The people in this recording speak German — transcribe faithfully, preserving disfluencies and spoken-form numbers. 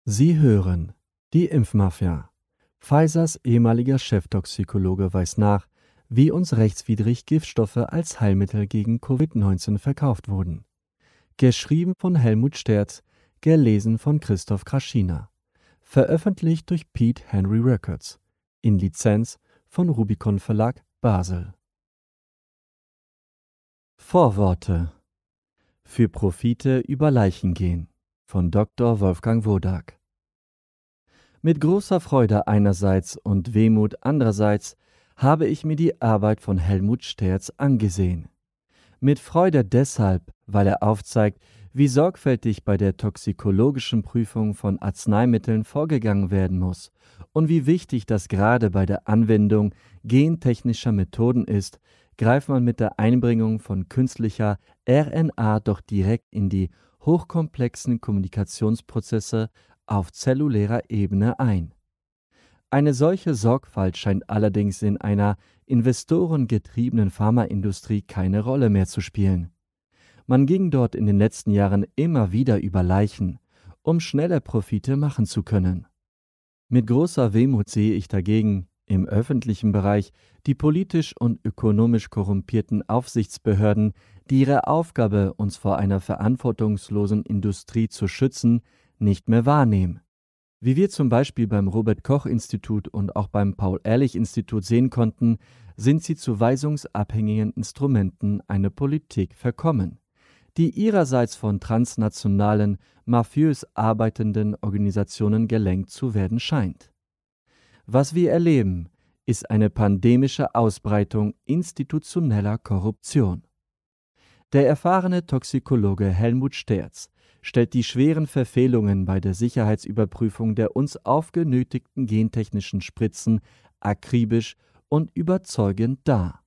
Sie hören die Impfmafia. Pfizers ehemaliger Cheftoxikologe weist nach, wie uns rechtswidrig Giftstoffe als Heilmittel gegen Covid neunzehn verkauft wurden. Geschrieben von Helmut Sterz, gelesen von Christoph Kraschina. Veröffentlicht durch Pete Henry Records. In Lizenz von Rubicon Verlag Basel. Vorworte. Für Profite über Leichen gehen von Doktor Wolfgang Wodak. Mit großer Freude einerseits und Wehmut andererseits habe ich mir die Arbeit von Helmut Sterz angesehen. Mit Freude deshalb, weil er aufzeigt, wie sorgfältig bei der toxikologischen Prüfung von Arzneimitteln vorgegangen werden muss und wie wichtig das gerade bei der Anwendung gentechnischer Methoden ist, greift man mit der Einbringung von künstlicher R N A doch direkt in die hochkomplexen Kommunikationsprozesse auf zellulärer Ebene ein. Eine solche Sorgfalt scheint allerdings in einer investorengetriebenen Pharmaindustrie keine Rolle mehr zu spielen. Man ging dort in den letzten Jahren immer wieder über Leichen, um schnelle Profite machen zu können. Mit großer Wehmut sehe ich dagegen im öffentlichen Bereich die politisch und ökonomisch korrumpierten Aufsichtsbehörden, die ihre Aufgabe, uns vor einer verantwortungslosen Industrie zu schützen, nicht mehr wahrnehmen. Wie wir zum Beispiel beim Robert-Koch-Institut und auch beim Paul-Ehrlich-Institut sehen konnten, sind sie zu weisungsabhängigen Instrumenten einer Politik verkommen, die ihrerseits von transnationalen, mafiös arbeitenden Organisationen gelenkt zu werden scheint. Was wir erleben, ist eine pandemische Ausbreitung institutioneller Korruption. Der erfahrene Toxikologe Helmut Sterz stellt die schweren Verfehlungen bei der Sicherheitsüberprüfung der uns aufgenötigten gentechnischen Spritzen akribisch und überzeugend dar.